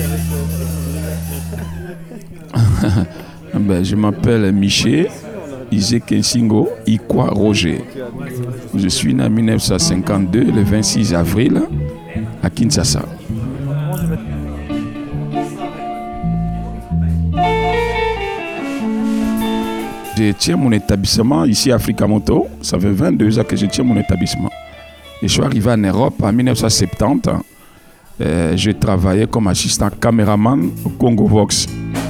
Je m'appelle Miché Izekensingo Ikwa Roger. Je suis né en 1952, le 26 avril, à Kinshasa. Je tiens mon établissement ici à Africa Moto. Ça fait 22 ans que je tiens mon établissement. Et je suis arrivé en Europe en 1970. J'ai travaillé comme assistant caméraman au Congo Vox.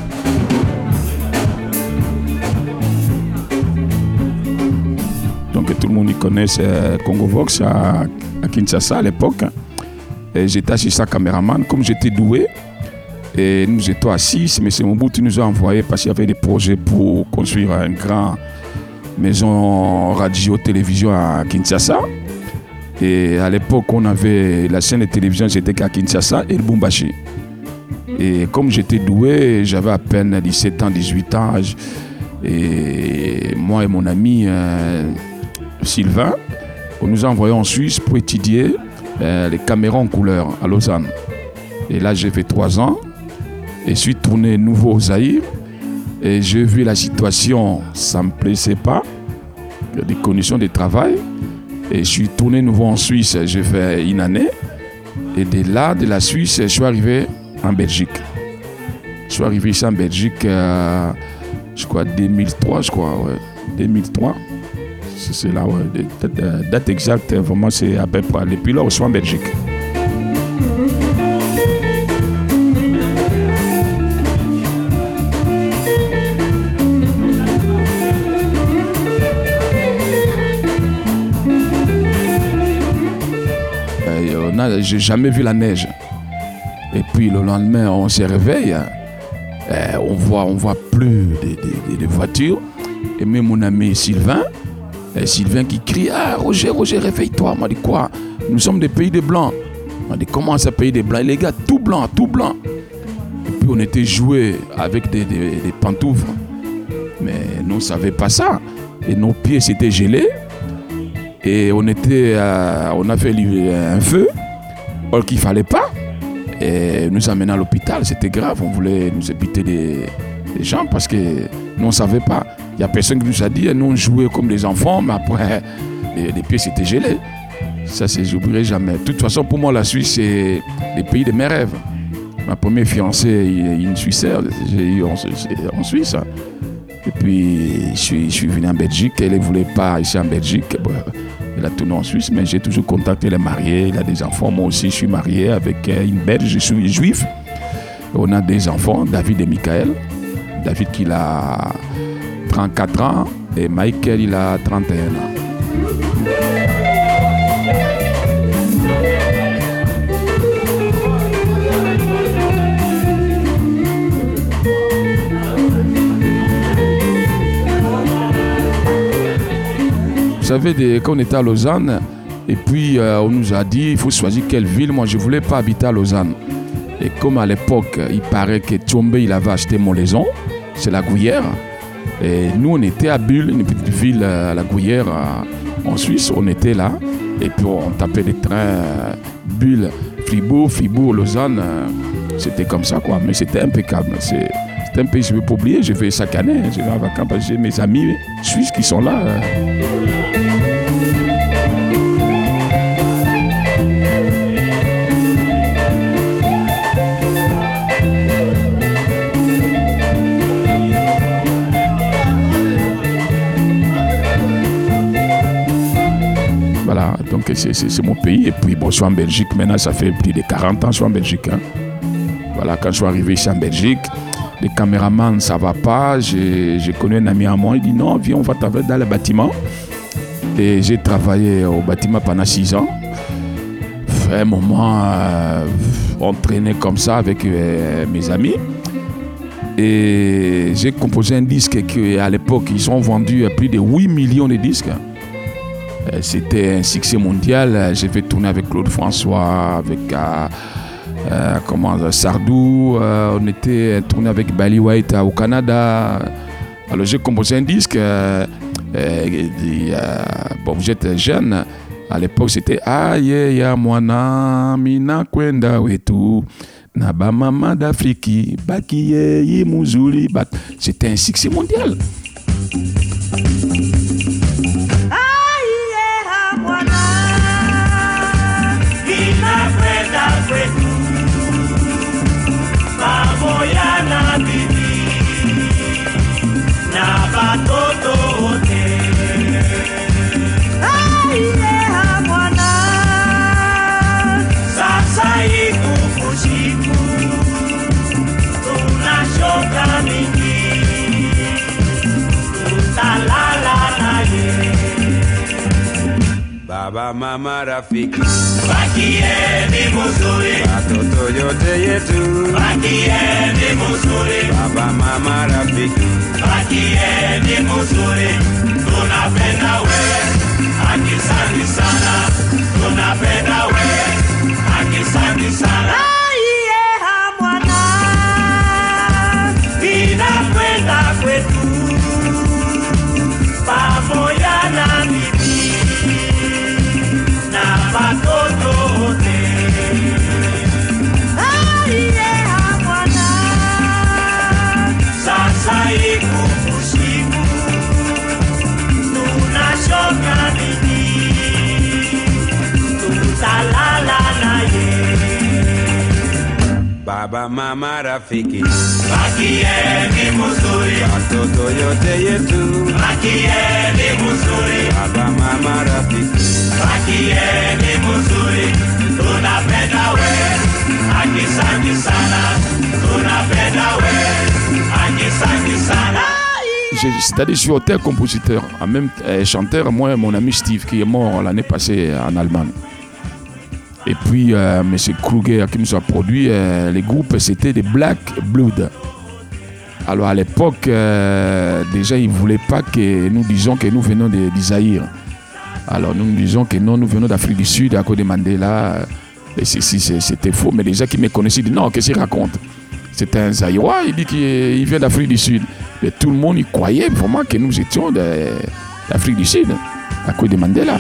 Donc tout le monde y connaît Congo Vox à Kinshasa à l'époque. Et j'étais assistant caméraman. Comme j'étais doué, et nous étions à 6, mais c'est Mobutu nous a envoyé parce qu'il y avait des projets pour construire une grande maison radio-télévision à Kinshasa. Et à l'époque, on avait la chaîne de télévision, c'était qu'à Kinshasa et Lubumbashi. Et comme j'étais doué, j'avais à peine 17 ans, 18 ans. Et moi et mon ami Sylvain, on nous a envoyé en Suisse pour étudier les caméras en couleur à Lausanne. Et là, j'ai fait 3 ans. Et je suis tourné nouveau au Zaïre. Et j'ai vu la situation, ça ne me plaisait pas. Les conditions de travail. Et je suis tourné nouveau en Suisse. J'ai fait une année. Et de là, de la Suisse, je suis arrivé en Belgique. Je suis arrivé ici en Belgique, je crois 2003, ouais. 2003. C'est là, ouais. Date exacte, vraiment, c'est à peu près. Depuis là, je suis en Belgique. J'ai jamais vu la neige. Et puis le lendemain, on se réveille, on voit plus de voitures. Et même mon ami Sylvain qui crie: ah, Roger, réveille-toi. M'a dit: quoi? Nous sommes des pays de blancs. M'a dit: comment ça, pays de blancs? Les gars, tout blanc. Et puis on était joués avec des pantoufles. Mais nous ne savions pas ça. Et nos pieds s'étaient gelés. Et on a fait un feu. Or qu'il ne fallait pas. Et nous amener à l'hôpital, c'était grave. On voulait nous éviter des gens parce que nous on ne savait pas. Il n'y a personne qui nous a dit, nous on jouait comme des enfants, mais après, les pieds s'étaient gelés. Ça, j'oublierai jamais. De toute façon, pour moi, la Suisse, c'est le pays de mes rêves. Ma première fiancée, une Suissère, j'ai eu en Suisse. Et puis, je suis venu en Belgique. Elle ne voulait pas ici en Belgique. Elle a tourné en Suisse, mais j'ai toujours contacté les mariés. Il a des enfants. Moi aussi, je suis marié avec une Belge. Je suis juif. On a des enfants, David et Michael. David, il a 34 ans et Michael, il a 31 ans. Vous savez, quand on était à Lausanne, et puis on nous a dit il faut choisir quelle ville. Moi, je ne voulais pas habiter à Lausanne. Et comme à l'époque, il paraît que Tchombe, il avait acheté Molaison, c'est la Gruyère. Et nous, on était à Bulle, une petite ville à la Gruyère, en Suisse. On était là. Et puis, on tapait des trains Bulle, Fribourg, Lausanne. C'était comme ça, quoi. Mais c'était impeccable. C'est un pays que je ne vais pas oublier. Je vais chaque année. Je vais en vacances parce que j'ai mes amis suisses qui sont là. Voilà, donc c'est mon pays. Et puis, bon, je suis en Belgique. Maintenant, ça fait plus de 40 ans que je suis en Belgique. Hein. Voilà, quand je suis arrivé ici en Belgique, les caméramans, ça ne va pas. J'ai connu un ami à moi, il dit non, viens, on va travailler dans le bâtiment. Et j'ai travaillé au bâtiment pendant 6 ans. À un moment, on traînait comme ça avec mes amis. Et j'ai composé un disque qu'à l'époque, ils ont vendu plus de 8 millions de disques. C'était un succès mondial. J'ai fait tourner avec Claude François, avec Sardou. On était tourné avec Bali White au Canada. Alors j'ai composé un disque. Bon, vous êtes jeune. À l'époque, c'était aye ya mwana mina kwenda wetu na ba mama d'Afrique bakiye yimuzuli. C'était un succès mondial. Baba mama rafiki bakieni muzuri, watoto yote yetu bakieni muzuri. Baba mama rafiki bakieni muzuri, tunapenda wewe, asante sana, tunapenda wewe, asante sana. Aiye hamwana inakwenda kwetu pamoja na bibi na watoto wote. Aiye hamwana sasa iko usiku, tunashoka nini, tutalala naye. Baba mama rafiki bakieni muzuri, watoto yote yetu bakieni muzuri. Baba mama rafiki bakieni muzuri, tunapenda wewe, asante sana, tunapenda wewe, asante sana. C'est-à-dire, je suis auteur-compositeur, en même chanteur, moi, mon ami Steve, qui est mort l'année passée en Allemagne. Et puis, M. Kruger, qui nous a produit, les groupes, c'était des Black Blood. Alors, à l'époque, déjà, ils ne voulaient pas que nous disions que nous venons d'Isaïr. Alors, nous disons que non, nous venons d'Afrique du Sud, à cause de Mandela. Et c'était faux, mais les gens qui me connaissaient disent non, qu'est-ce qu'il raconte? C'était un Zaïrois, il dit qu'il vient d'Afrique du Sud. Et tout le monde y croyait vraiment que nous étions d'Afrique du Sud, à cause de Mandela.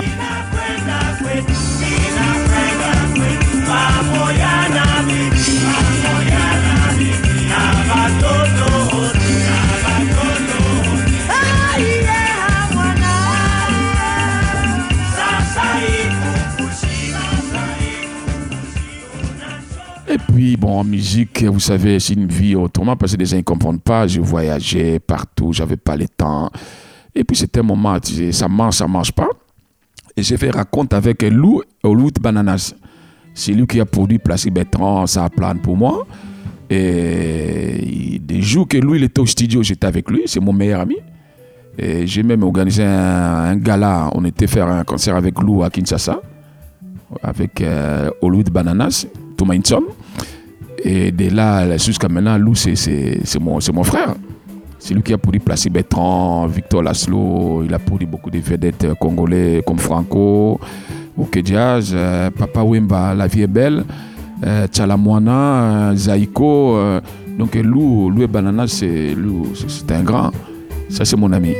Et puis, bon, en musique, vous savez, c'est une vie autrement, parce que les gens ne comprennent pas. Je voyageais partout, j'avais pas le temps. Et puis, c'était un moment, ça marche pas. Et j'ai fait raconte avec Lou Bananas. C'est lui qui a produit Placide Bertrand, ça plane pour moi. Et des jours que lui, il était au studio, j'étais avec lui, c'est mon meilleur ami. Et j'ai même organisé un gala, on était faire un concert avec Lou à Kinshasa, avec Hollywood Bananas, Thomas Insom. Et de là, jusqu'à maintenant, Lou, c'est mon frère. C'est lui qui a produit Placide Bertrand, Victor Laszlo, il a produit beaucoup de vedettes congolais comme Franco, Oké Jazz, Papa Wemba, La Vie est Belle, Tchalamouana, Zaïko. Donc Lou et Banana, c'est un grand. Ça, c'est mon ami.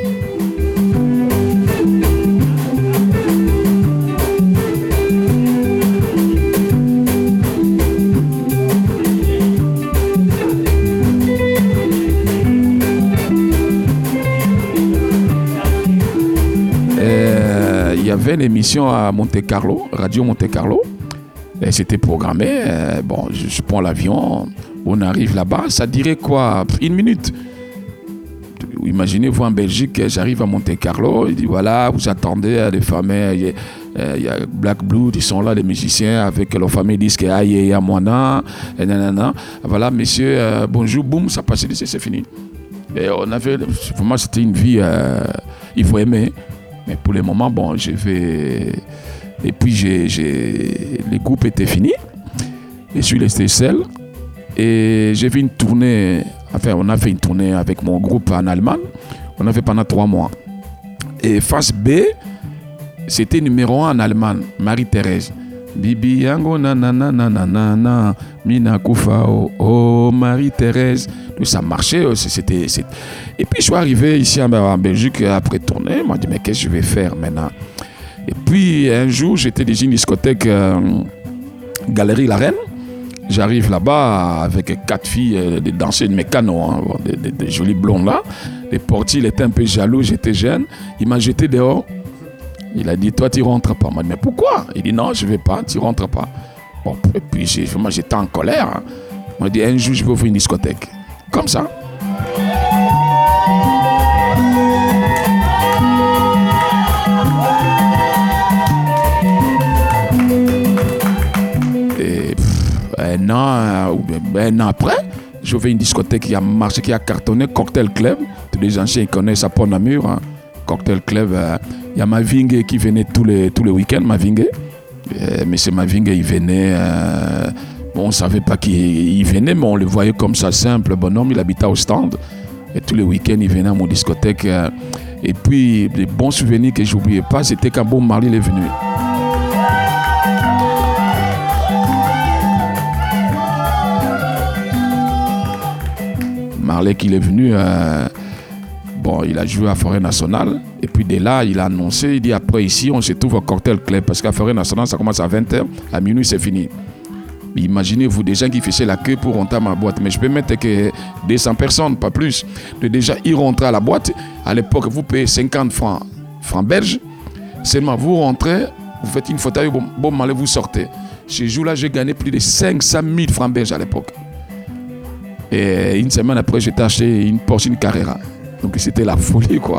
Il y avait une émission à Monte Carlo, Radio Monte Carlo. Et c'était programmé. Bon, je prends l'avion, on arrive là-bas. Ça dirait quoi? 1 minute. Imaginez-vous en Belgique, j'arrive à Monte Carlo. Il dit voilà, vous attendez des familles. Il y a Black Blood, ils sont là, les musiciens, avec leur famille, ils disent que aïe, à Moana, et nanana. Voilà, monsieur, bonjour, boum, ça passe, c'est fini. Et on avait, pour moi, c'était une vie, il faut aimer. Mais pour le moment, bon, j'ai fait. Et puis, les groupes étaient finis. Et je suis resté seul. Et j'ai fait une tournée. Enfin, on a fait une tournée avec mon groupe en Allemagne. On a fait pendant 3 mois. Et face B, c'était numéro 1 en Allemagne. Marie-Thérèse. Bibi Yango nanana nanana Mina Kufa oh Marie-Thérèse. Ça marchait. Et puis je suis arrivé ici en Belgique après tournée. Je me dit mais qu'est-ce que je vais faire maintenant? Et puis un jour, j'étais dans une discothèque Galerie La Reine. J'arrive là-bas avec 4 filles, des danseuses mécano, hein, des jolies blondes là. Le portier, il était un peu jaloux, j'étais jeune. Il m'a jeté dehors. Il a dit, toi, tu ne rentres pas. Moi, mais pourquoi? Il dit, non, je ne vais pas, tu ne rentres pas. Bon, et puis moi, j'étais en colère. Hein. Il m'a dit, un jour, je vais ouvrir une discothèque. Comme ça. Un an après, j'ai ouvert une discothèque qui a marché, qui a cartonné, Cocktail Club. Tous les anciens ils connaissent à Pont-Namur. Hein. Cocktail Club, il y a Mavingue qui venait tous les week-ends, Mavingue. Mais c'est Mavingue, il venait. Bon, on ne savait pas qu'il venait, mais on le voyait comme ça, simple bonhomme. Il habitait au stand. Et tous les week-ends, il venait à mon discothèque. Et puis, les bons souvenirs que je n'oubliais pas, c'était quand Bob Marley est venu. Marley qu'il est venu, bon, il a joué à Forêt Nationale. Et puis de là, il a annoncé, il dit après ici, on se trouve au Cocktail Club. Parce qu'à Forêt Nationale, ça commence à 20h, à minuit, c'est fini. Imaginez-vous des gens qui faisaient la queue pour rentrer à ma boîte. Mais je peux mettre que 200 personnes, pas plus. De déjà, ils rentraient à la boîte. À l'époque, vous payez 50 francs belges. Seulement, vous rentrez, vous faites une photo, bon, Marley, vous sortez. Ce jour-là, j'ai gagné plus de 500 000 francs belges à l'époque. Et une semaine après, j'ai acheté une Porsche Carrera. Donc c'était la folie, quoi.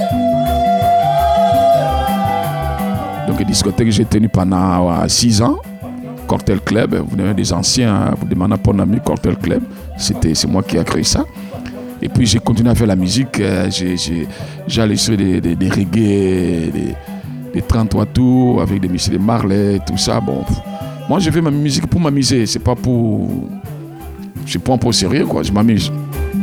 Donc discothèque que j'ai tenu pendant 6 ans. Cocktail Club, vous avez des anciens, vous demandez à Pont-Namur, Cocktail Club. C'est moi qui ai créé ça. Et puis j'ai continué à faire la musique. J'allais sur des reggae, des 33 tours avec des Michel Marley, tout ça. Bon, moi je fais ma musique pour m'amuser, c'est pas pour... Je prends pour sérieux, quoi, je m'amuse.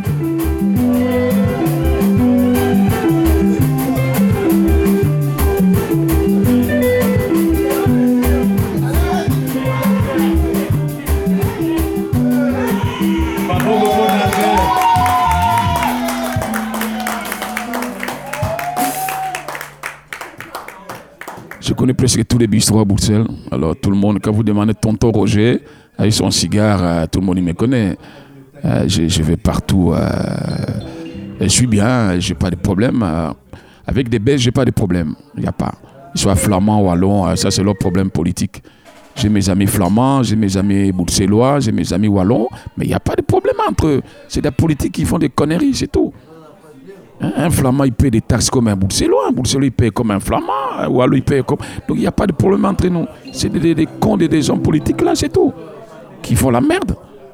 Je connais presque tous les bistrots à Bruxelles. Alors tout le monde, quand vous demandez Tonton Roger, avec son cigare, tout le monde il me connaît. Je vais partout. Je suis bien, j'ai pas de problème. Avec des Belges, j'ai pas de problème. Il n'y a pas. Ils soient flamands, wallons, ça c'est leur problème politique. J'ai mes amis flamands, j'ai mes amis bruxellois, j'ai mes amis wallons, mais il n'y a pas de problème entre eux. C'est des politiques qui font des conneries, c'est tout. Un flamand, il paie des taxes comme un bruxellois il paie comme un flamand, un wallon, il paie comme... Donc il n'y a pas de problème entre nous. C'est des cons, des hommes politiques là, c'est tout. Qui font la merde.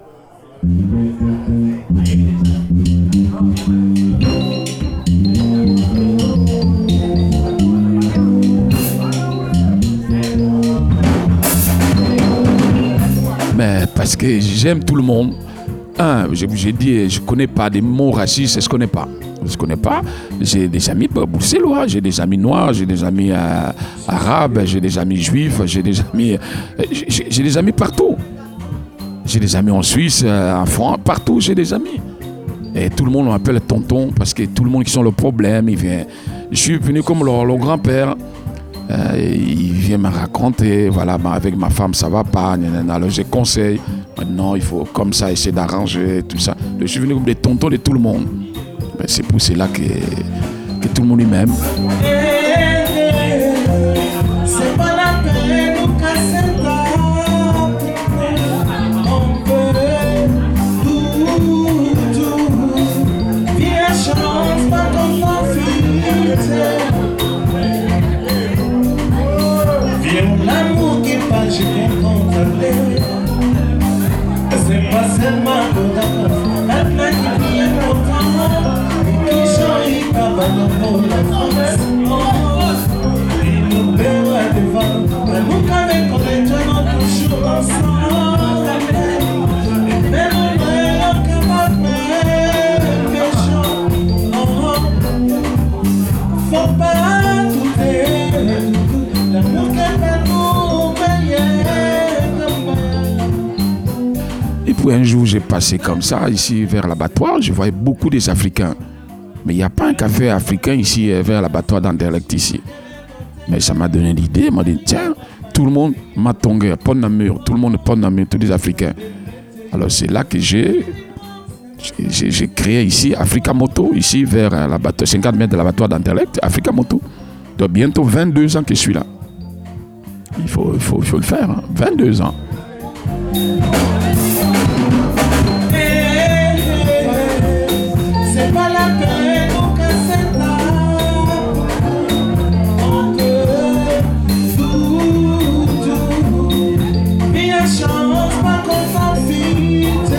Mais parce que j'aime tout le monde. J'ai dit, je ne connais pas des mots racistes, je ne connais pas. Je ne connais pas. J'ai des amis bruxellois, j'ai des amis noirs, j'ai des amis arabes, j'ai des amis juifs, j'ai des amis partout. J'ai des amis en Suisse, en France, partout j'ai des amis. Et tout le monde m'appelle tonton parce que tout le monde qui sont le problème, il vient. Je suis venu comme leur grand-père. Il vient me raconter, voilà, avec ma femme ça va pas, alors je conseille. Maintenant il faut comme ça essayer d'arranger tout ça. Je suis venu comme des tontons de tout le monde. Mais c'est pour cela que tout le monde y m'aime. C'est pas la peine de casser là. On peut tout. Viens chance pas comme mon fils. Viens l'amour qui pas j'ai contrôlé. C'est pas seulement pour la main qui vient pourtant. Qui change pas pour la France. Et puis un jour, j'ai passé comme ça, ici vers l'abattoir, je voyais beaucoup des Africains. Mais il n'y a pas un café africain ici vers l'abattoir d'Anderlecht ici. Mais ça m'a donné l'idée, m'a dit, tiens, tout le monde m'a tongué, pont namur, tout le monde pont namur, tous les Africains. Alors c'est là que j'ai créé ici Africa Moto, ici vers 50 mètres de l'abattoir d'Anderlecht, Africa Moto. Donc bientôt 22 ans que je suis là. Il faut le faire, hein. 22 ans. C'est pas la peine au cassetta. On peut tout. Bien chance, pas qu'on s'en fiche.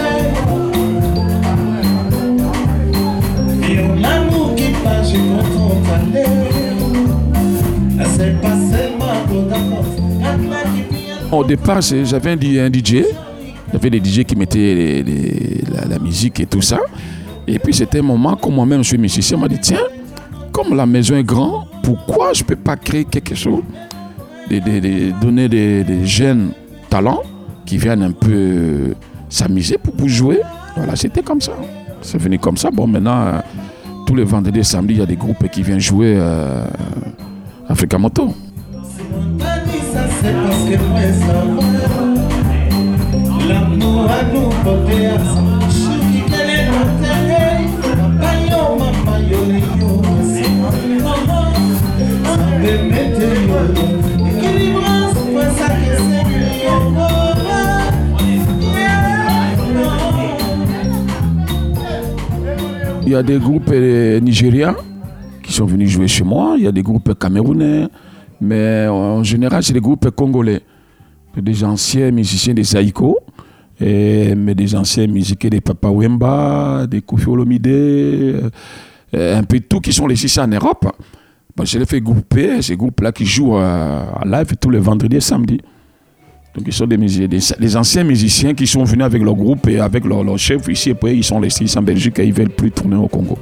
Et on amour qui passe, j'ai content d'aller. C'est pas seulement pour d'accord. Au départ, j'avais un DJ. Il y avait des DJ qui mettaient la musique et tout ça. Et puis c'était un moment, comme moi-même je suis musicien, on m'a dit, tiens, comme la maison est grande, pourquoi je ne peux pas créer quelque chose, donner des jeunes talents qui viennent un peu s'amuser pour jouer. Voilà, c'était comme ça. C'est venu comme ça. Bon, maintenant, tous les vendredis et samedis, il y a des groupes qui viennent jouer Africa Moto. C'est parce que moi ça l'amour à nous porter à ça. Je suis qui est l'intérêt. Maman, maman, yo, c'est maman. Ça me mettre équilibrance, pour ça que c'est il y a des groupes nigériens qui sont venus jouer chez moi. Il y a des groupes camerounais. Mais en général, c'est des groupes congolais. Des anciens musiciens des Aïko, mais des anciens musiciens des Papa Wemba, des Koffi Olomide, un peu tout qui sont laissés en Europe. Bon, je les fais grouper, ces groupes-là qui jouent en live tous les vendredis et samedis. Donc, ils sont des anciens musiciens qui sont venus avec leur groupe et avec leur chef ici. Et puis, ils sont laissés ici en Belgique et ils ne veulent plus tourner au Congo.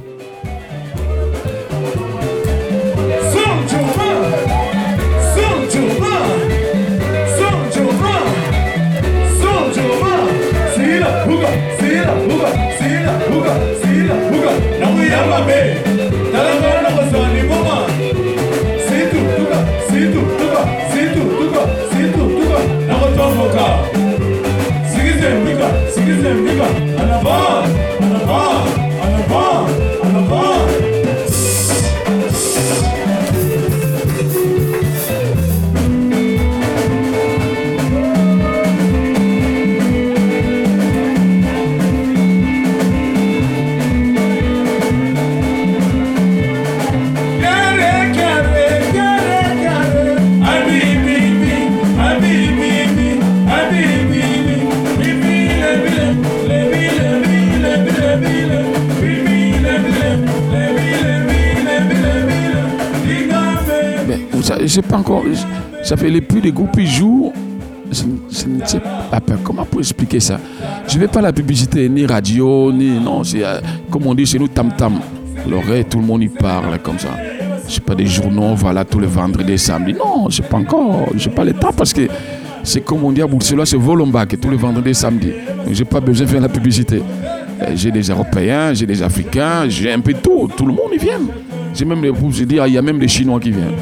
Je sais pas encore, ça fait les plus des groupes qui jouent, je ne sais pas comment pour expliquer ça. Je ne vais pas la publicité, ni radio, ni non, c'est comme on dit chez nous tam-tam. L'oreille, tout le monde y parle comme ça. Je sais pas des journaux, voilà, tous les vendredis, samedis. Non, je sais pas encore, je n'ai pas le temps parce que c'est comme on dit à Bruxelles, c'est Volombac, tous les vendredis, samedis. Donc j'ai pas besoin de faire la publicité. J'ai des Européens, j'ai des Africains, j'ai un peu tout le monde y vient. J'ai même je dis, il y a même des Chinois qui viennent.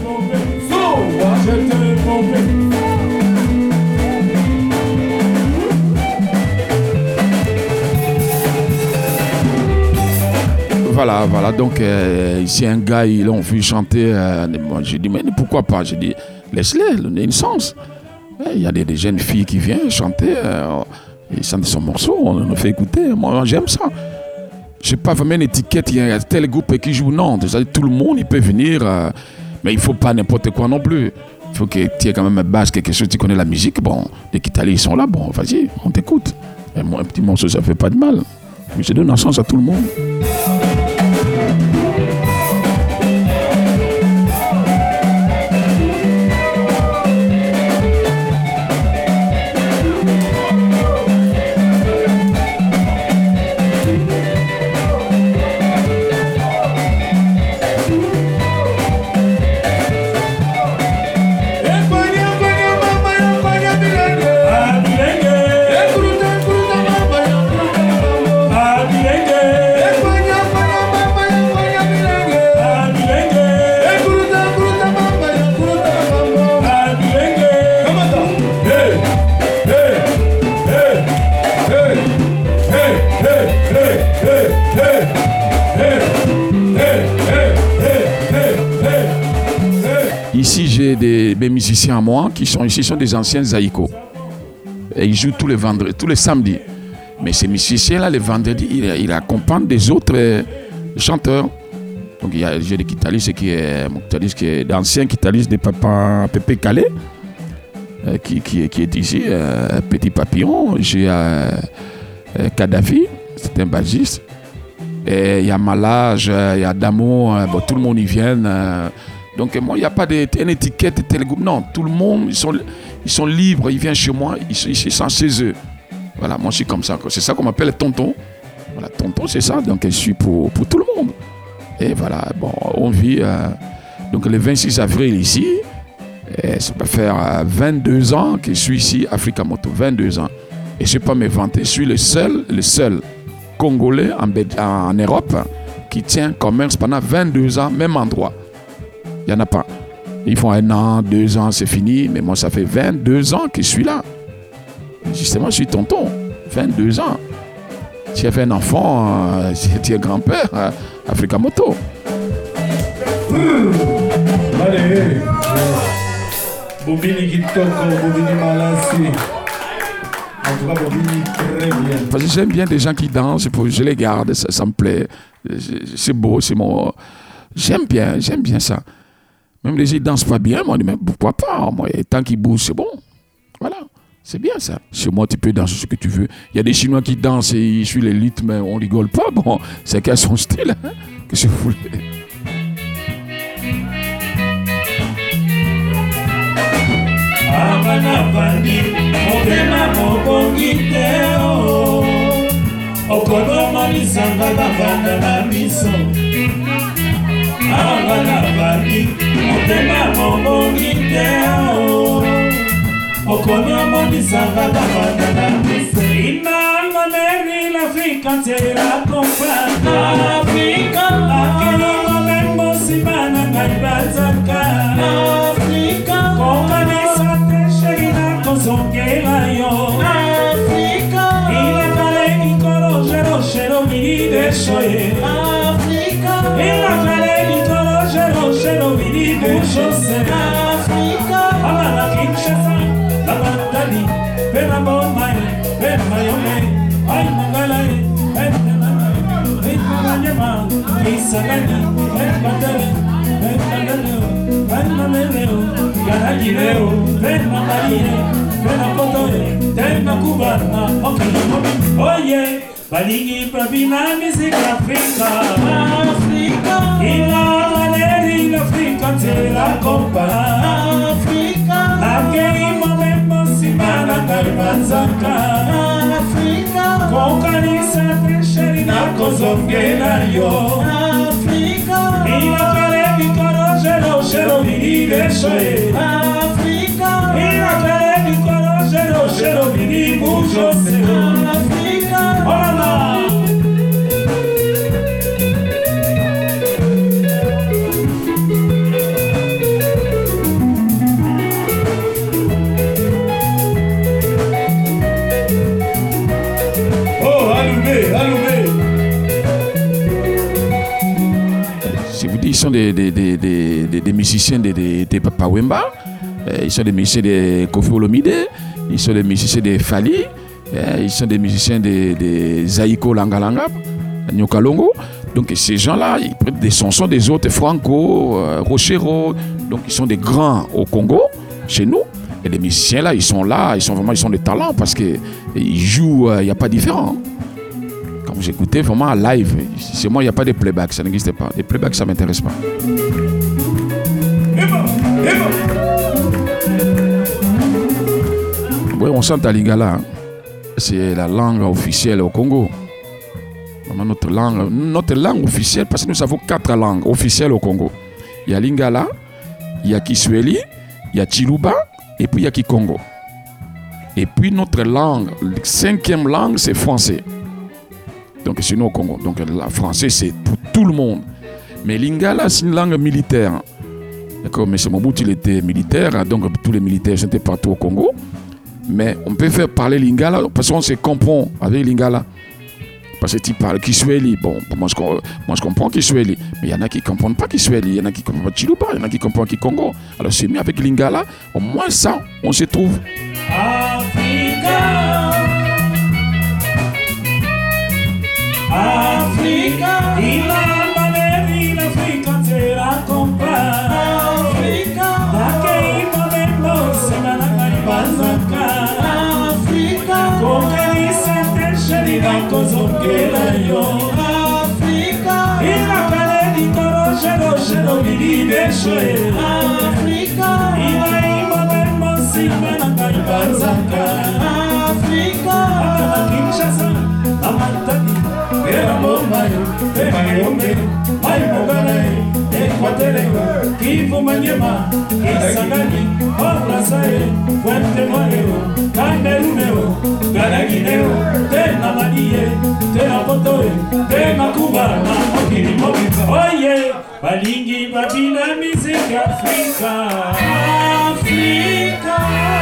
Voilà, donc ici un gars, ils l'ont vu chanter, moi j'ai dit, mais pourquoi pas, j'ai dit, laisse-les, donner une chance. Il y a des jeunes filles qui viennent chanter, ils chantent son morceau, on nous fait écouter, moi j'aime ça. Je n'ai pas vraiment une étiquette, il y a tel groupe qui joue, non, tout le monde il peut venir, mais il ne faut pas n'importe quoi non plus. Il faut que tu aies quand même un base, quelque chose, tu connais la musique, bon, les Kitali ils sont là, bon, vas-y, on t'écoute. Et moi, un petit morceau, ça ne fait pas de mal. Mais je donne la chance à tout le monde. des musiciens à moi qui sont ici, sont des anciens Zaïko. Et ils jouent tous les vendredis, tous les samedis. Mais ces musiciens-là, les vendredis, ils accompagnent des autres chanteurs. Donc j'ai des guitaristes qui est d'anciens guitaristes de Papa Pépé Calais, qui est ici, Petit Papillon. J'ai Kadhafi, c'est un bassiste. Et il y a Malage, il y a Damo, tout le monde y vient. Donc moi, il n'y a pas d'une étiquette tel groupe. Non, tout le monde, ils sont libres, ils viennent chez moi, ils sont chez eux. Voilà, moi je suis comme ça. C'est ça qu'on m'appelle tonton. Voilà, tonton, c'est ça. Donc je suis pour tout le monde. Et voilà, bon, on vit. Donc le 26 avril ici, ça va faire 22 ans que je suis ici, Africa Moto. 22 ans. Et je ne vais pas me vanter, je suis le seul Congolais en Europe qui tient commerce pendant 22 ans, même endroit. Il n'y en a pas. Ils font 1 an, 2 ans, c'est fini. Mais moi, ça fait 22 ans que je suis là. Justement, je suis tonton. 22 ans. Si j'ai fait un enfant, tu es grand-père, Africa Moto. Allez, Bobini Kitoko, Bobini Malassi. En tout cas, Bobini, très bien. Parce que j'aime bien des gens qui dansent, je les garde, ça me plaît. C'est beau, c'est mon... J'aime bien ça. Même les gens ne dansent pas bien, moi, je dis, mais pourquoi pas? Moi, tant qu'ils bougent, c'est bon. Voilà, c'est bien ça. Chez moi, tu peux danser ce que tu veux. Il y a des Chinois qui dansent et ils suivent les rythmes, mais on rigole pas. Bon, c'est qu'à son style, hein, que je voulais. Balingi Pravina music Africa, ila maleri Africa tela kompa Africa, nage momento simana kaibanzaka Africa, kokanisa pressure na kozongela yo Africa, ila kale bikoro shero vide shoe Africa, ila kale bikoro shero vide bujo se Africa, hola. Si vous dites, ils sont des musiciens de Papa Wemba, ils sont des musiciens de Koffi Olomide, ils sont des musiciens de Fali, ils sont des musiciens de Zaïko Langalanga, Nyokalongo. Donc ces gens-là, ils prennent des chansons des autres, Franco, Rochero. Donc ils sont des grands au Congo, chez nous. Et les musiciens là, ils sont des talents parce qu'ils jouent, il n'y a pas différent. Quand vous écoutez vraiment en live, chez moi, il n'y a pas de playback, ça n'existe pas. Les playbacks, ça ne m'intéresse pas. Oui, on chante à Lingala. Hein. C'est la langue officielle au Congo. Notre langue officielle, parce que nous avons 4 langues officielles au Congo. Il y a Lingala, il y a Kiswahili, il y a Chiluba, et puis il y a Kikongo. Et puis notre langue, la 5e langue, c'est français. Donc c'est nous au Congo. Donc le français, c'est pour tout le monde. Mais Lingala, c'est une langue militaire. D'accord, mais Mobutu, il était militaire, donc tous les militaires étaient partout au Congo. Mais on peut faire parler Lingala parce qu'on se comprend avec Lingala. Parce que tu parles Kiswahili. Bon, moi je comprends Kiswahili. Mais il y en a qui ne comprennent pas Kiswahili. Il y en a qui ne comprennent pas Chiluba. Il y en a qui comprennent Kikongo. Alors c'est mieux avec Lingala. Au moins ça, on se trouve. Africa, Africa, il Africa te la compra. Africa, dake imamemo semana karibazaka. Africa, kokeli sente sherida kozongela yo. Africa, ila kale di koro shero bilide shoe. Africa, ila imamemo semana karibazaka. Africa, Kinshasa, Amatani. Era Mombayo, Mayombe, Mayombe, Equatere, Kivu Manyema, Isangani, Obrasae, Fuente Moreo, Cameruneo, Garaguineo, Tena Madie, Tena Potoe, Tena Cuba, Nakini Mobiza. Oye, Balingi Babina Music Africa, Africa.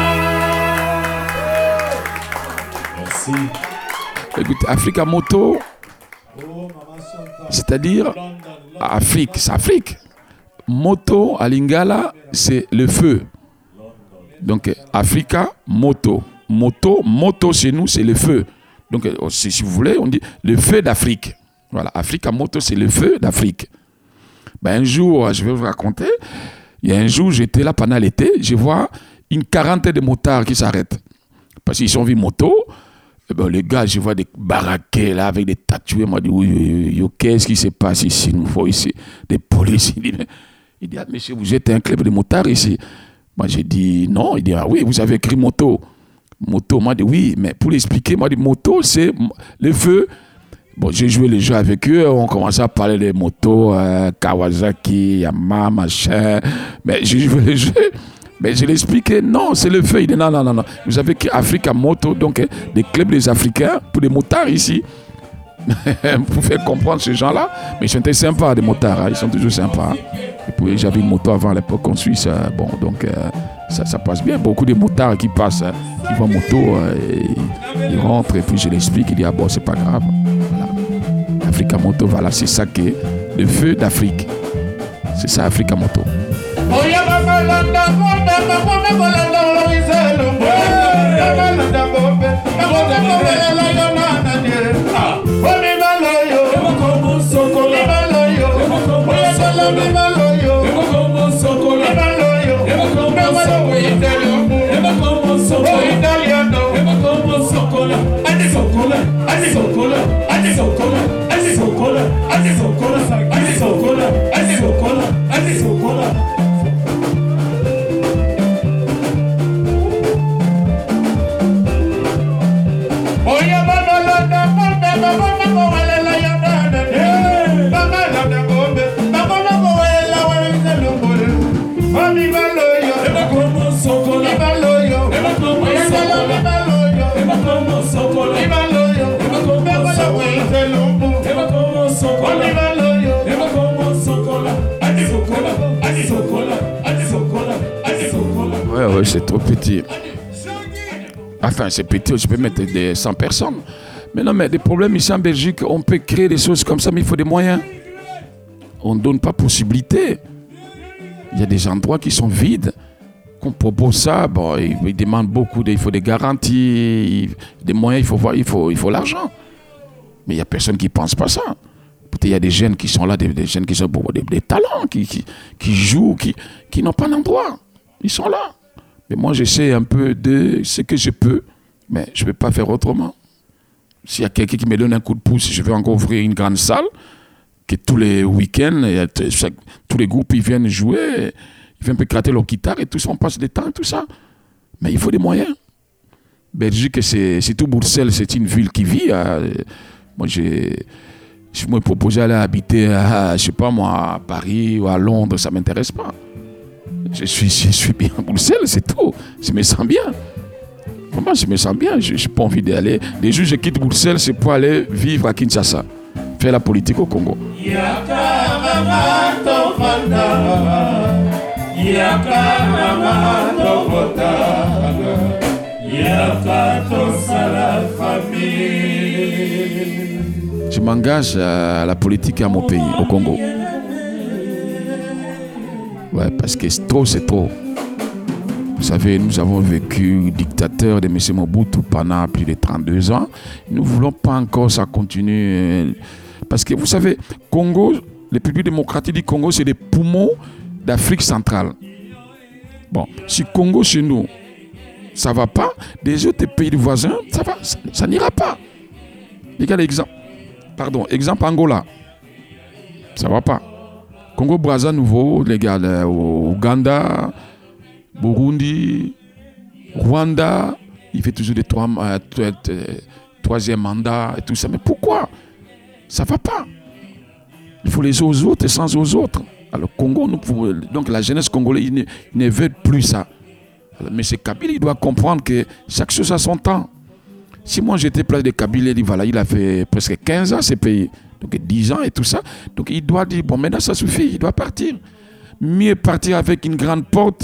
Merci. Écoute, Africa Moto, c'est-à-dire Afrique, c'est Afrique. Moto à Lingala, c'est le feu. Donc Africa Moto. Moto chez nous, c'est le feu. Donc si vous voulez, on dit le feu d'Afrique. Voilà, Africa Moto, c'est le feu d'Afrique. Ben, un jour, je vais vous raconter, il y a un jour, j'étais là pendant l'été, je vois une quarantaine de motards qui s'arrêtent. Parce qu'ils sont vus moto. Eh ben, les gars, je vois des baraquets là avec des tatoués. Moi, je dis, oui, qu'est-ce qui se passe ici? Nous faut ici des policiers. Il dit, ah, monsieur, vous êtes un club de motards ici. Moi, j'ai dit, non. Il dit, ah oui, vous avez écrit moto. Moto, moi, je dis, oui, mais pour l'expliquer, moi, je dis, moto, c'est le feu. Bon, j'ai joué les jeux avec eux. On commençait à parler des motos, Kawasaki, Yamaha, machin. Mais j'ai joué les jeux. Mais je l'expliquais, non, c'est le feu. Il dit non. Vous avez Africa Moto, donc des clubs des Africains pour des motards ici. Pour faire comprendre ces gens-là. Mais ils sont très sympas, des motards. Hein. Ils sont toujours sympas. Hein. Et puis j'avais une moto avant à l'époque en Suisse. Bon, donc ça passe bien. Beaucoup de motards qui passent, qui vont en moto, ils rentrent et puis je l'explique. Il dit ah bon, c'est pas grave. Voilà. Africa Moto, voilà, c'est ça qui est le feu d'Afrique. C'est ça, Africa Moto. Ouais, c'est trop petit. Enfin, c'est petit, je peux mettre des 100 personnes. Mais non, mais des problèmes ici en Belgique, on peut créer des choses comme ça, mais il faut des moyens. On ne donne pas possibilité. Il y a des endroits qui sont vides. Qu'on propose ça, bon, ils demandent beaucoup, il faut des garanties, des moyens, il faut l'argent. Mais il n'y a personne qui ne pense pas ça. Peut-être il y a des jeunes qui sont là, des jeunes qui sont des talents, qui jouent, qui n'ont pas d'endroit. Ils sont là. Mais moi, j'essaie un peu de ce que je peux, mais je ne peux pas faire autrement. S'il y a quelqu'un qui me donne un coup de pouce, je vais encore ouvrir une grande salle, que tous les week-ends, tous les groupes ils viennent jouer, ils viennent gratter leur guitare et tout ça, on passe des temps et tout ça. Mais il faut des moyens. Belgique, c'est tout Bruxelles, c'est une ville qui vit. Moi, si vous me proposez d'aller habiter à, je sais pas moi, à Paris ou à Londres, ça ne m'intéresse pas. Je suis bien à Bruxelles, c'est tout. Je me sens bien. Moi, je me sens bien. Je n'ai pas envie d'aller. Les jours où je quitte Bruxelles, c'est pour aller vivre à Kinshasa, faire la politique au Congo. je m'engage à la politique à mon pays, au Congo. Ouais, parce que c'est trop. Vous savez, nous avons vécu dictateur de M. Mobutu pendant plus de 32 ans. Nous ne voulons pas encore ça continuer. Parce que vous savez, Congo, les République démocratique du Congo, c'est les poumons d'Afrique centrale. Bon, si Congo chez nous, ça ne va pas, des autres pays voisins, ça n'ira pas. Regardez l'exemple. Exemple Angola. Ça ne va pas. Congo Brazza nouveau, les gars, Ouganda, Burundi, Rwanda, il fait toujours des troisième mandat et tout ça. Mais pourquoi? Ça ne va pas. Il faut les aux autres et sans aux autres. Alors Congo, donc la jeunesse congolaise, il ne veut plus ça. Alors, mais c'est Kabila, il doit comprendre que chaque chose a son temps. Si moi j'étais place de Kabila, il a fait presque 15 ans ces pays, donc 10 ans et tout ça. Donc il doit dire, bon maintenant ça suffit, il doit partir. Mieux partir avec une grande porte,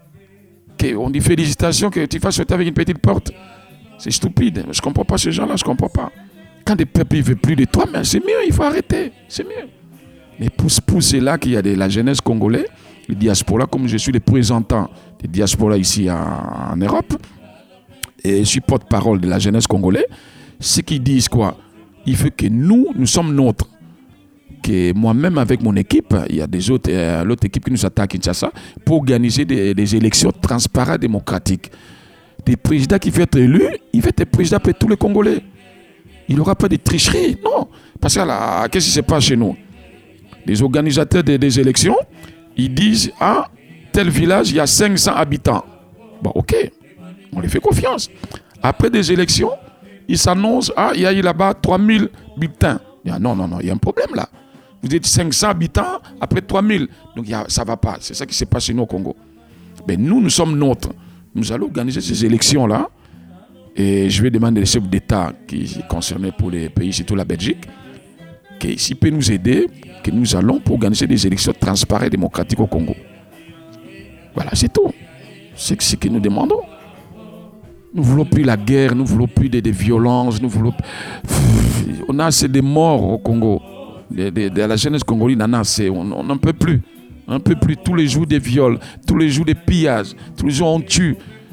on dit félicitations que tu fasses sauter avec une petite porte. C'est stupide, je ne comprends pas ces gens-là, je ne comprends pas. Quand des peuples ne veulent plus de toi, mais c'est mieux, il faut arrêter, c'est mieux. Mais pour c'est là qu'il y a la jeunesse congolaise, les diasporas, comme je suis le représentant des diasporas ici en Europe, et je suis porte-parole de la jeunesse congolaise, ce qu'ils disent quoi? Il faut que nous sommes nôtres. Que moi-même avec mon équipe, il y a l'autre équipe qui nous attaque à Kinshasa, pour organiser des élections transparentes, démocratiques. Des présidents qui vont être élus, il va être président pour tous les Congolais. Il n'y aura pas de tricherie, non. Parce que qu'est-ce qui se passe chez nous? Les organisateurs des élections, ils disent, tel village, il y a 500 habitants. Bon, ok, on les fait confiance. Après des élections, ils s'annoncent, il y a eu là-bas 3000 bulletins. Non, il y a un problème là. Vous êtes 500 habitants, après 3000. Donc ça ne va pas. C'est ça qui se passe chez nous au Congo. Mais nous sommes nôtres. Nous allons organiser ces élections-là. Et je vais demander au chef d'État qui est concerné pour les pays, surtout la Belgique, s'il peut nous aider, que nous allons pour organiser des élections transparentes et démocratiques au Congo. Voilà, c'est tout. C'est ce que nous demandons. Nous ne voulons plus la guerre, nous ne voulons plus des violences, on a assez de morts au Congo. De la jeunesse congolaise, on en a assez. On n'en peut plus. On n'en peut plus. Tous les jours des viols, tous les jours des pillages, tous les jours on tue.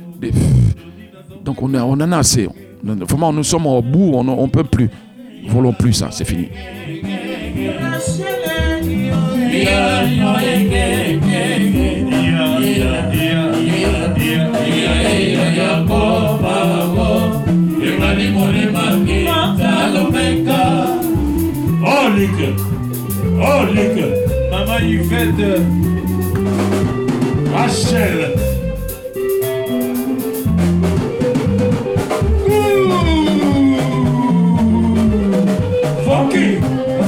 Donc on en a assez. Vraiment, nous sommes au bout, on ne peut plus. Nous ne voulons plus ça, c'est fini. Oh, lique. Maman Yvette Rachel. Funky.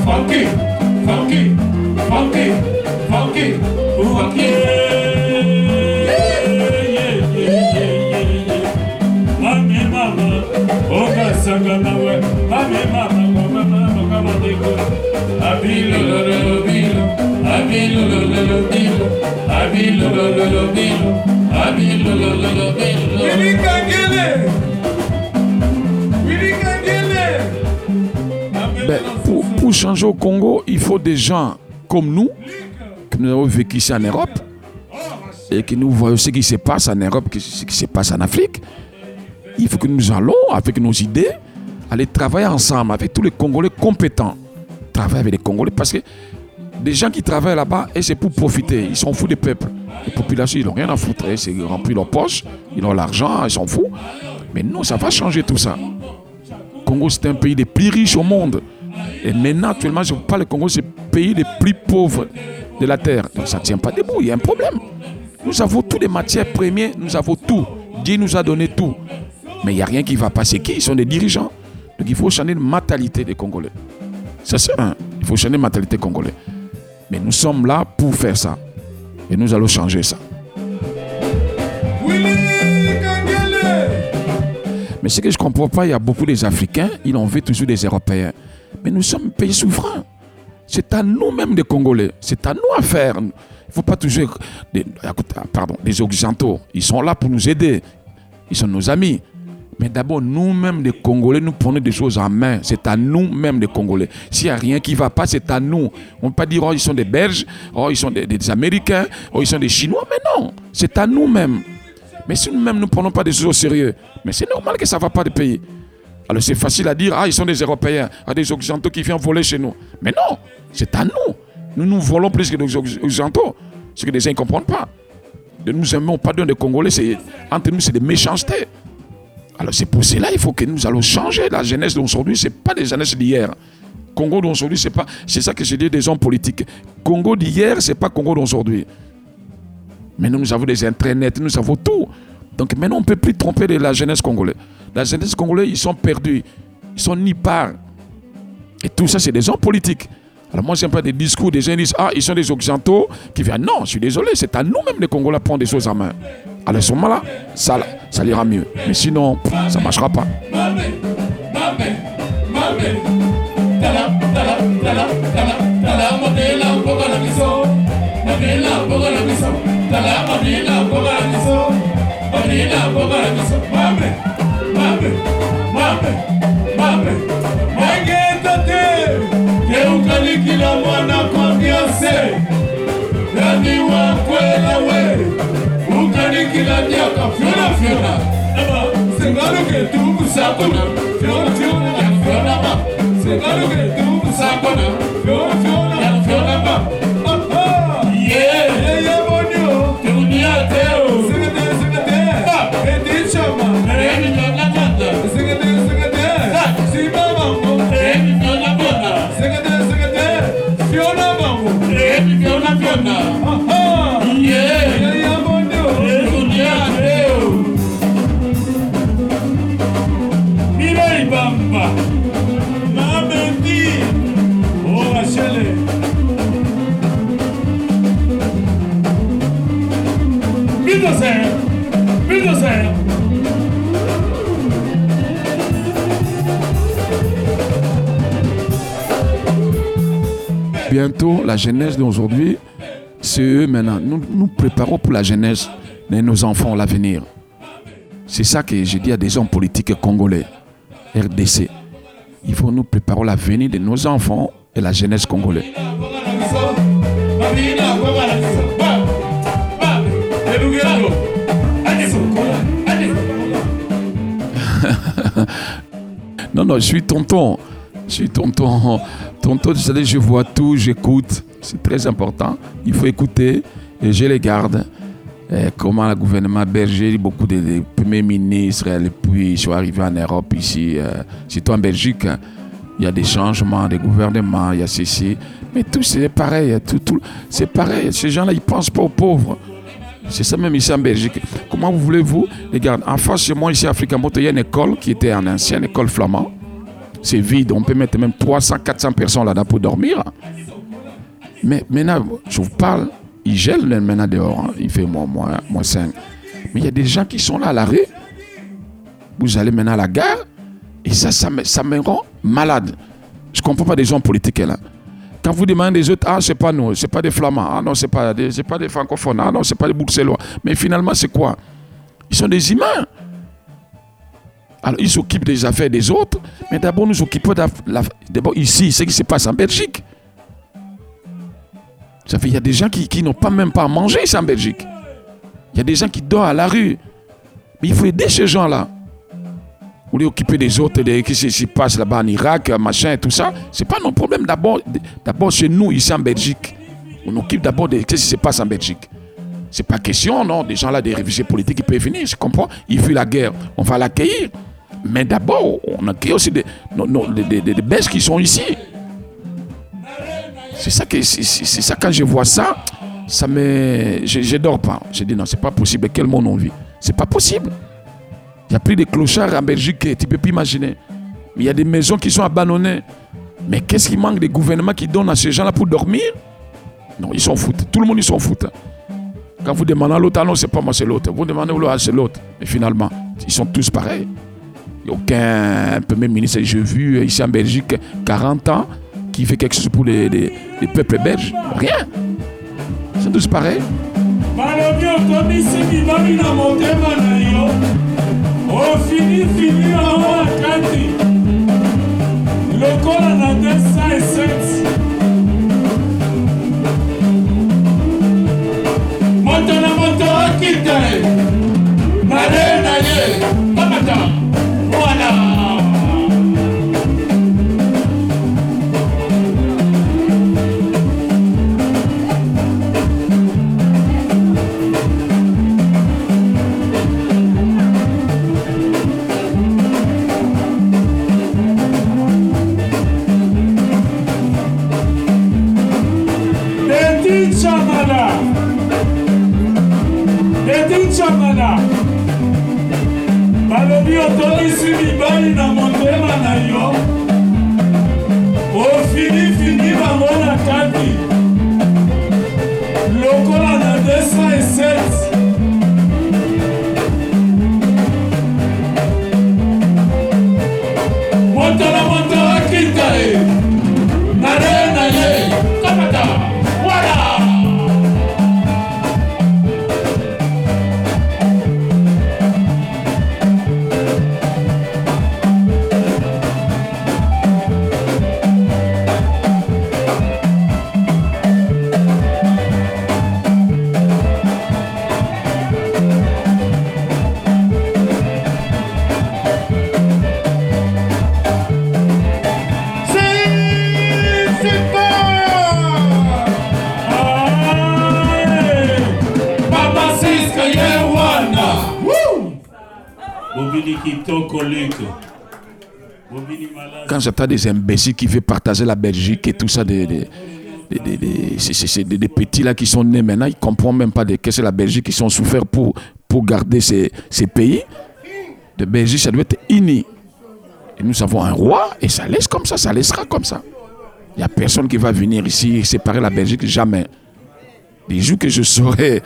Mama, oga sangana we, mama, pour changer au Congo, il faut des gens comme nous, que nous avons vécu ici en Europe, et que nous voyons ce qui se passe en Europe, ce qui se passe en Afrique. Il faut que nous allons, avec nos idées, aller travailler ensemble avec tous les Congolais compétents. Travailler avec les Congolais, parce que des gens qui travaillent là-bas, et c'est pour profiter. Ils s'en foutent des peuples. Les populations, ils n'ont rien à foutre. C'est remplir leur poche, ils ont l'argent, ils s'en foutent. Mais non, ça va changer tout ça. Le Congo, c'est un pays des plus riches au monde. Et maintenant, actuellement, je parle du Congo, c'est le pays les plus pauvres de la terre. Donc ça ne tient pas debout, il y a un problème. Nous avons toutes les matières premières, nous avons tout. Dieu nous a donné tout. Mais il n'y a rien qui va passer. Qui? Ils sont des dirigeants. Donc il faut changer de mentalité des Congolais. Ça c'est un. Il faut changer de mentalité congolaise. Mais nous sommes là pour faire ça. Et nous allons changer ça. Mais ce que je ne comprends pas, il y a beaucoup des Africains, ils en veulent toujours des Européens. Mais nous sommes un pays souverain. C'est à nous-mêmes des Congolais. C'est à nous à faire. Il ne faut pas toujours... des Occidentaux. Ils sont là pour nous aider. Ils sont nos amis. Mais d'abord, nous-mêmes, les Congolais, nous prenons des choses en main. C'est à nous-mêmes, les Congolais. S'il n'y a rien qui ne va pas, c'est à nous. On ne peut pas dire, oh, ils sont des Belges, oh, ils sont des Américains, oh, ils sont des Chinois. Mais non, c'est à nous-mêmes. Mais si nous-mêmes, nous ne prenons pas des choses au sérieux, mais c'est normal que ça ne va pas de pays. Alors, c'est facile à dire, ah, ils sont des Européens, des Occidentaux qui viennent voler chez nous. Mais non, c'est à nous. Nous volons plus que les Occidentaux. Ce que les gens ne comprennent pas. Nous n'aimons pas des Congolais, entre nous, c'est des méchancetés. Alors c'est pour cela qu'il faut que nous allons changer la jeunesse d'aujourd'hui. Ce n'est pas des jeunesses d'hier. Congo d'aujourd'hui, c'est pas. C'est ça que je dis des hommes politiques. Congo d'hier, ce n'est pas Congo d'aujourd'hui. Maintenant, nous avons des internets, nous avons tout. Donc maintenant, on ne peut plus tromper de la jeunesse congolaise. La jeunesse congolaise, ils sont perdus. Ils sont ni part. Et tout ça, c'est des hommes politiques. Alors moi, j'aime pas des discours, des gens disent, ah, ils sont des Occidentaux qui viennent. Non, je suis désolé, c'est à nous-mêmes les Congolais prendre des choses en main. Alors à ce moment-là, ça ira mieux. Mais sinon, ça ne marchera pas. Kila mwana kondiase yani wakwela we ukanikila diaka fiona sengalo ke tu kusakona fiona ba sengalo ke tu kusakona fiona ba yeah monio dunia teo singate edichama singate si mama mo fiona bona singate Fiona Bango, Fiona, yeah, Mirai Bamba, Mamendi, oh Rachel, Bulldozer. Bientôt, la jeunesse d'aujourd'hui, c'est eux maintenant. Nous préparons pour la jeunesse de nos enfants, l'avenir. C'est ça que je dis à des hommes politiques congolais, RDC. Il faut nous préparer l'avenir de nos enfants et la jeunesse congolaise. Non, je suis tonton. Tonton, je vois tout, j'écoute. C'est très important. Il faut écouter et je les garde. Et comment le gouvernement belge, beaucoup de premiers ministres, et puis ils sont arrivés en Europe ici, surtout en Belgique, il y a des changements de gouvernement, il y a ceci. Mais tout c'est pareil, tout c'est pareil. Ces gens-là, ils ne pensent pas aux pauvres. C'est ça même ici en Belgique. Comment voulez-vous? Regarde, en face chez moi, ici à Afrique, il y a une école qui était en ancienne école flamand. C'est vide, on peut mettre même 300, 400 personnes là-dedans pour dormir. Mais maintenant, je vous parle, il gèle maintenant dehors, hein. Il fait moins 5. Mais il y a des gens qui sont là à l'arrêt. Vous allez maintenant à la gare, et ça me rend malade. Je ne comprends pas des gens politiques là. Quand vous demandez des autres, ah, c'est pas nous, c'est pas des Flamands, ah non, c'est pas des francophones, ah non, c'est pas des Bruxellois. Mais finalement, c'est quoi? Ils sont des humains. Alors, ils s'occupent des affaires des autres, mais d'abord, nous occupons d'abord ici, ce qui se passe en Belgique. Ça fait, il y a des gens qui n'ont même pas à manger ici en Belgique. Il y a des gens qui dorment à la rue. Mais il faut aider ces gens-là. Vous les occuper des autres, de ce qui se passe là-bas en Irak, machin et tout ça. Ce n'est pas nos problèmes d'abord chez nous, ici en Belgique. On occupe d'abord de ce qui se passe en Belgique. Ce n'est pas question, non, des gens là, des réfugiés politiques qui peuvent venir, je comprends. Ils fuient la guerre, on va l'accueillir. Mais d'abord, on accueille aussi des Belges qui sont ici. C'est ça, quand je vois ça, je dors pas. Je dis non, c'est pas possible. Quel monde on vit? C'est pas possible. Il y a plus de clochards en Belgique que tu peux plus imaginer. Mais il y a des maisons qui sont abandonnées. Mais qu'est-ce qui manque des gouvernements qui donnent à ces gens-là pour dormir? Non, ils s'en foutent. Tout le monde, ils s'en fout. Quand vous demandez à l'autre, ah non, c'est pas moi, c'est l'autre. Vous demandez à l'autre, c'est l'autre. Et finalement, ils sont tous pareils. Il n'y a aucun premier ministre, j'ai vu ici en Belgique, 40 ans, qui fait quelque chose pour les peuples belges. Rien. Ils sont tous pareils. Oh, fini, on va canter. Le col en a 207. Moto, quitte. Naye, Kamata. Voilà. Chamana balobi otolisi mibali na motema na yo ofini bango na kati lokola na 207 moto akita e naye kamata voilà. Quand j'entends des imbéciles qui veulent partager la Belgique et tout ça, des petits là qui sont nés maintenant, ils ne comprennent même pas que c'est la Belgique qui sont souffert pour garder ces pays. De Belgique, ça doit être uni. Et nous avons un roi et ça laisse comme ça laissera comme ça. Il n'y a personne qui va venir ici et séparer la Belgique, jamais. Les jours que je serai,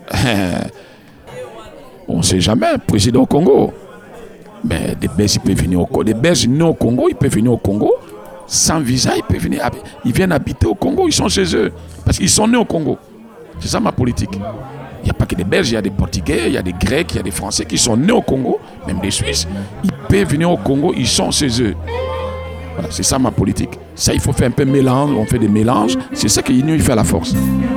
on ne sait jamais, président au Congo. Mais des Belges, ils peuvent venir au Congo. Des Belges nés au Congo, ils peuvent venir au Congo. Sans visa, ils peuvent venir. Ils viennent habiter au Congo, ils sont chez eux. Parce qu'ils sont nés au Congo. C'est ça ma politique. Il n'y a pas que des Belges, il y a des Portugais, il y a des Grecs, il y a des Français qui sont nés au Congo, même des Suisses. Ils peuvent venir au Congo, ils sont chez eux. Voilà, c'est ça ma politique. Ça, il faut faire un peu de mélange, on fait des mélanges. C'est ça que l'union, il fait la force.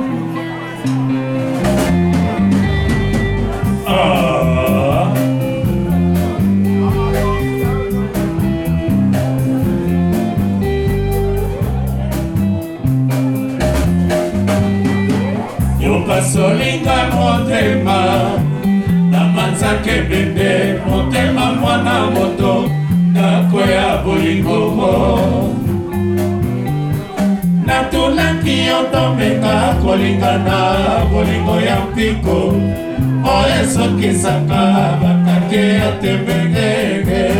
Solinga motema na manzake bende motema mwana moto nakoya bolingo natulaki otomeka kolingana bolingo ya mpiko oyesokisaka bakake atembengenge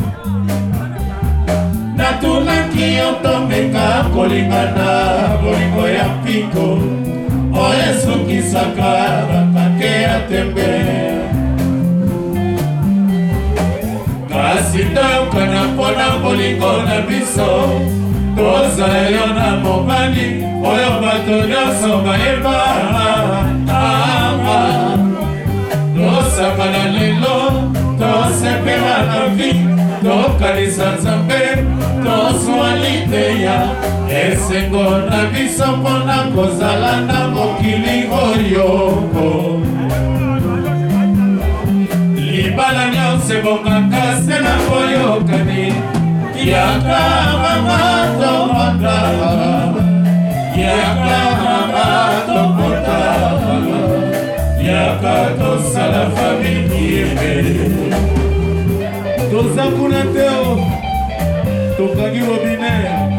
natulaki otomeka kolingana bolingo ya mpiko Yesu kisaka bakake atembe kasi tokana mpona bolingo na biso toza yo na mobali oyo bato nyonso bayeba tosaka na lelo tosepela na vi tokanisa nzambe tozwa liteya esengo na biso mpona kozala na mokili oyo libala nyonso ebongaka se na boyokani yaka mama tomata yaka mama tokota yaka tosala famille toza kuna teo tokangi robine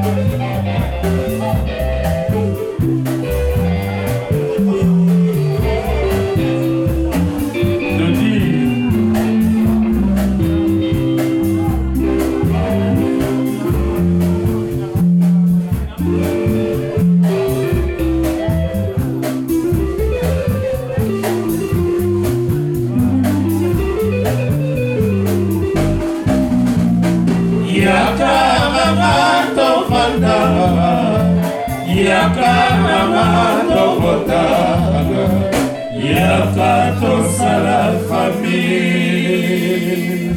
Yaka tosala famille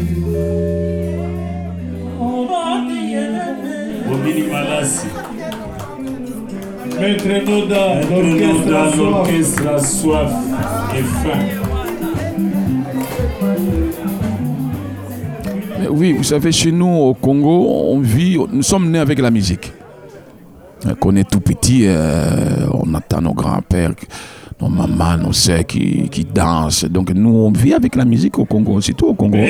Bobini Malassi. Maître Noda, l'orchestre soif et faim. Mais oui, vous savez, chez nous au Congo, on vit, nous sommes nés avec la musique. Quand on est tout petit, on attend nos grands-pères, nos mamans, nos sœurs qui dansent. Donc nous, on vit avec la musique au Congo, surtout au Congo.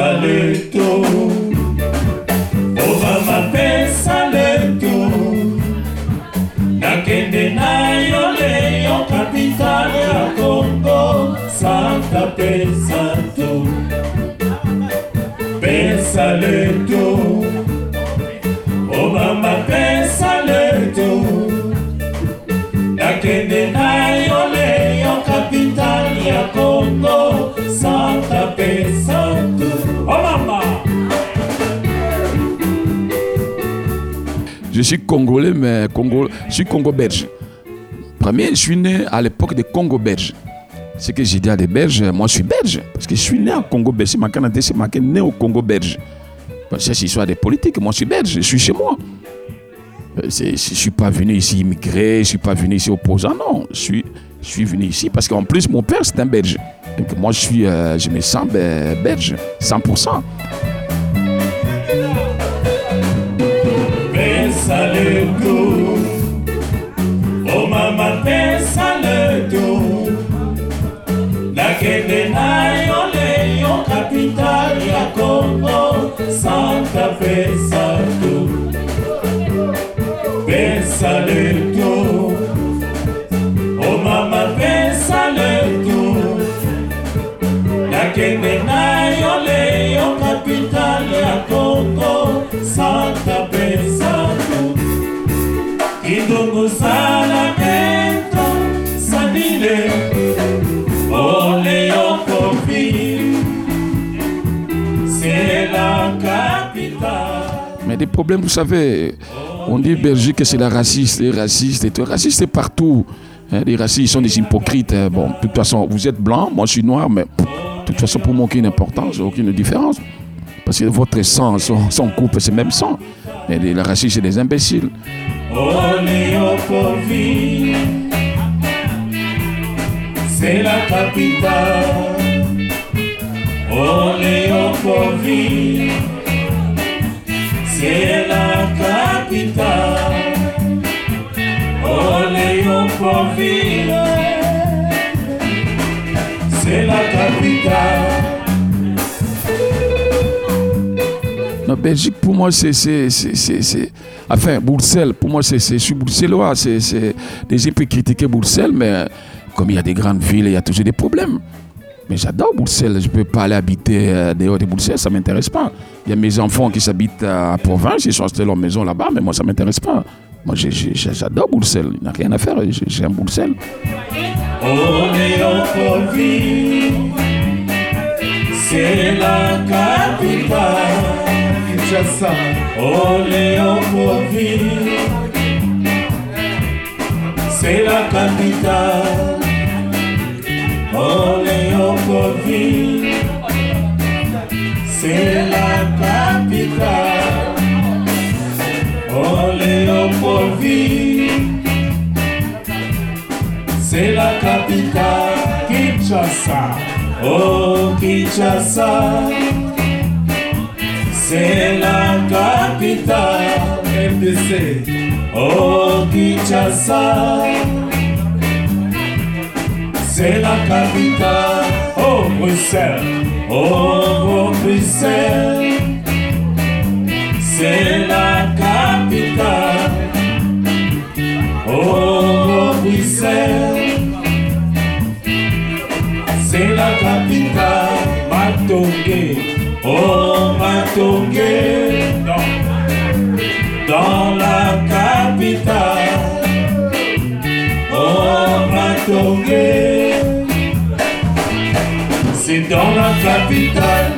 Nakende na yo leyo capital ya Congo Santa pesa tu Pesa leto Obama pesa leto Nakende na yo leyo capital ya Congo Santa pesa tu Obama. Je suis congolais, mais je suis congo-belge. Premier, je suis né à l'époque des Congo-belges. Ce que j'ai dit à des Belges, moi je suis belge. Parce que je suis né au Congo-belge. C'est marqué né au Congo-belge. C'est l'histoire des politiques. Moi je suis belge, je suis chez moi. Je ne suis pas venu ici immigrer, je ne suis pas venu ici opposant. Non, je suis venu ici parce qu'en plus mon père c'est un belge. Donc moi je me sens belge, 100%. Pesa le do, oh mama pesa le do. Nakende na yo leyo capital ya Congo, Santa pesa do. Pesa le do, oh mama pesa le do. Nakende na yo leyo capital ya Congo, Santa pesa do. Idongo salamento sanile Oléo Kofi c'est la capitale. Mais des problèmes, vous savez, on dit Belgique que c'est la raciste, les racistes et tout. Raciste c'est partout. Les racistes sont des hypocrites. Bon, de toute façon, vous êtes blanc, moi je suis noir, mais de toute façon pour moi aucune importance, aucune différence. Parce que votre sang, son couple, c'est même sang. Mais les racistes, c'est des imbéciles. Oléo Kofi c'est la capitale. Oléo Kofi c'est la capitale. Oléo Kofi c'est la capitale. La Belgique, pour moi, c'est... Enfin, Bruxelles, pour moi, je suis bruxellois. Les gens peuvent critiquer Bruxelles, mais comme il y a des grandes villes, il y a toujours des problèmes. Mais j'adore Bruxelles. Je ne peux pas aller habiter dehors de Bruxelles, ça ne m'intéresse pas. Il y a mes enfants qui habitent à province, ils sont achetés leur maison là-bas, mais moi, ça ne m'intéresse pas. Moi, j'adore Bruxelles. Il n'y a rien à faire. J'aime Bruxelles. C'est la capitale. Kinshasa. Oléo Kofi c'est la capitale. Oléo Kofi c'est la capitale. Oléo Kofi c'est la capitale. Kinshasa. Oh Kinshasa c'est la capitale. MDC. Oh Kinshasa c'est la capitale. Oh Bruxelles. Oh Bruxelles c'est la capitale. Oh Bruxelles c'est la capitale. Matongé. Oh Matongé dans la capitale. Oh Matongé c'est dans la capitale.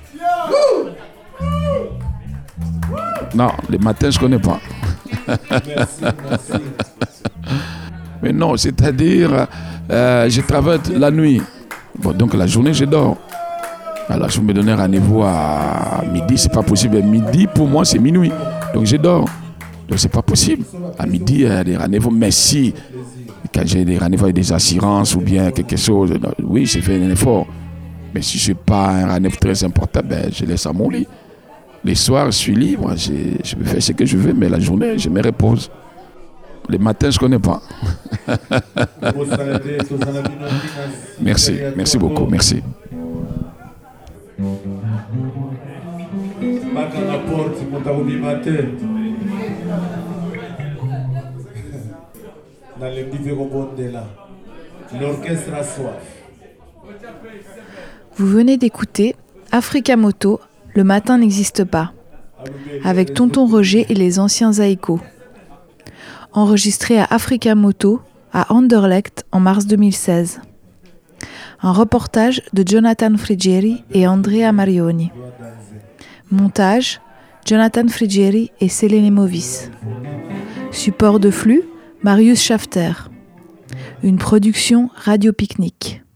Non, les matins, je ne connais pas. Merci. Mais non, c'est-à-dire, je travaille la nuit. Bon, donc la journée, je dors. Alors, je me donne rendez-vous à midi, c'est pas possible. Midi, pour moi, c'est minuit. Donc, je dors. Donc c'est pas possible. À midi, il y a des rendez-vous. Mais si, quand j'ai des rendez-vous avec des assurances ou bien quelque chose, oui, j'ai fait un effort. Mais si ce n'est pas un rendez-vous très important, ben, je laisse à mon lit. Les soirs, je suis libre, je peux faire ce que je veux, mais la journée, je me repose. Les matins, je ne connais pas. Merci beaucoup, merci. Vous venez d'écouter Africa Moto, Le matin n'existe pas, avec Tonton Roger et les anciens Zaïko. Enregistré à Africa Moto, à Anderlecht en mars 2016. Un reportage de Jonathan Frigieri et Andrea Marioni. Montage, Jonathan Frigieri et Selene Movis. Support de flux, Marius Schafter. Une production Radio Picnic.